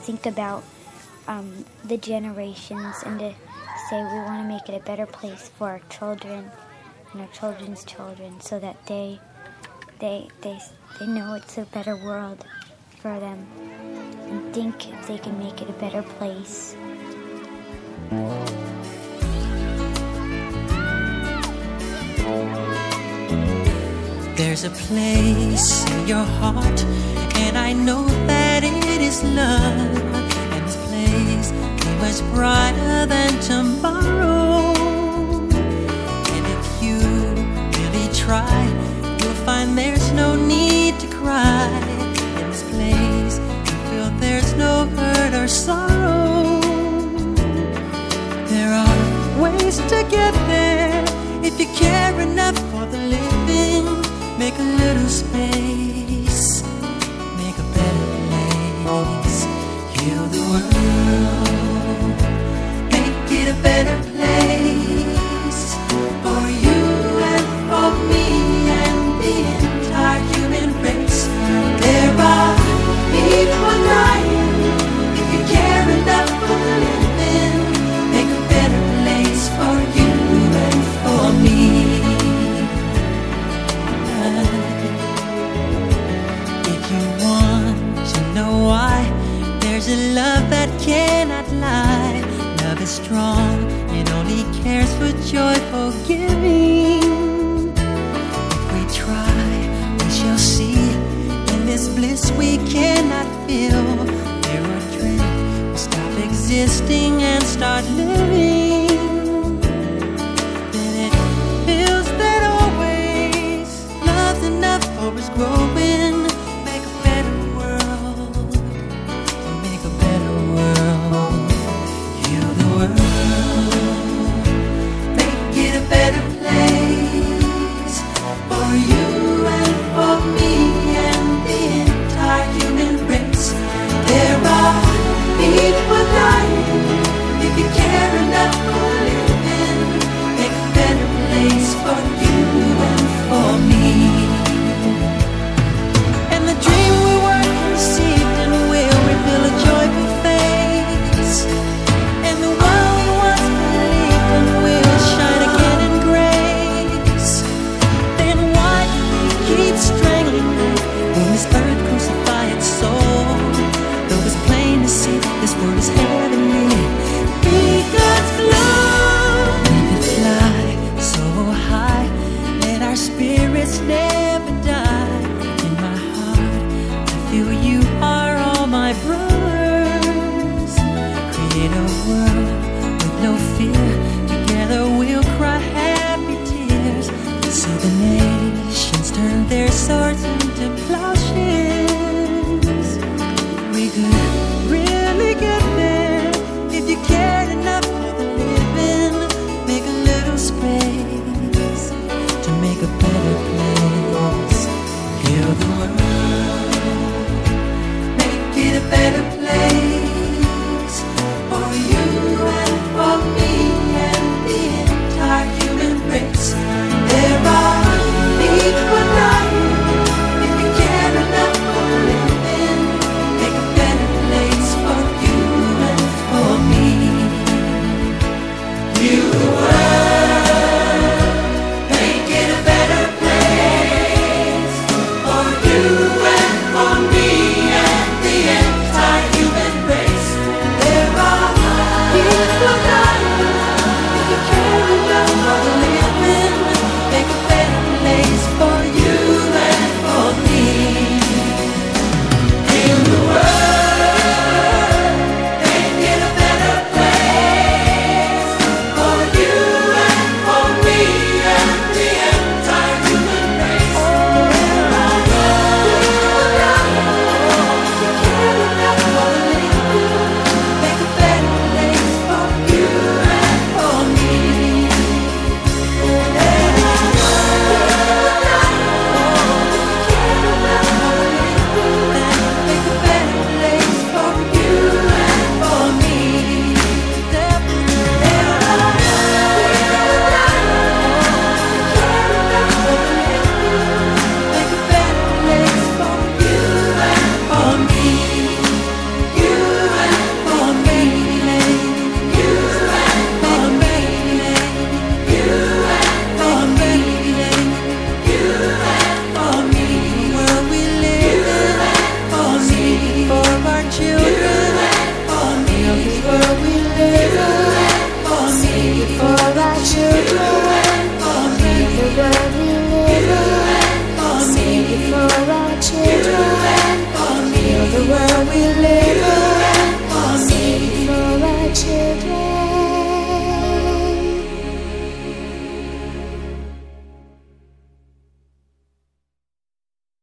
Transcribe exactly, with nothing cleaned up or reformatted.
think about um, the generations and to say we want to make it a better place for our children and our children's children, so that they they they they know it's a better world for them and think if they can make it a better place. There's a place in your heart, and I know that it is love. And this place is much brighter than tomorrow. And if you really try, you'll find there's no need to cry. In this place, you feel there's no hurt or sorrow. There are ways to get there if you care enough for the living. Make a little space, make a better place. Heal the world, make it a better place for you and for me and the entire human race. There are people dying. If you care enough for the living, make a better place for you and for me. If you want to know why, there's a love that cannot lie. Love is strong, it only cares for joyful giving. If we try, we shall see. In this bliss we cannot feel. There are dreams, we stop existing and start living. Then it feels that always love's enough for us growing. Make a better world, make a better world. Heal the world, make it a better place for you and for me and the entire human race. There are people dying. If you care enough for living, make a better place for you and for me. And the dream we were conceived in will reveal a joyful face. And the world we once believed in will shine again in grace. Then why keep strangling me when this earth crucify its soul? Though it's plain to see this world is heavenly. Be God's love. We could fly so high, let our spirits never die. In my heart, I feel you are all my brothers. Create a world with no fear. Together we'll cry happy tears. See the nations turn their swords into plowshares. We could really get there if you cared enough for the living. Make a little space to make a better place. Heal the world, make it a better place for you and for me and the entire human race. There are people dying. If you care enough for living, make a better place for you and for me. Heal the world, make it a better place for you and for me and the entire human I will ever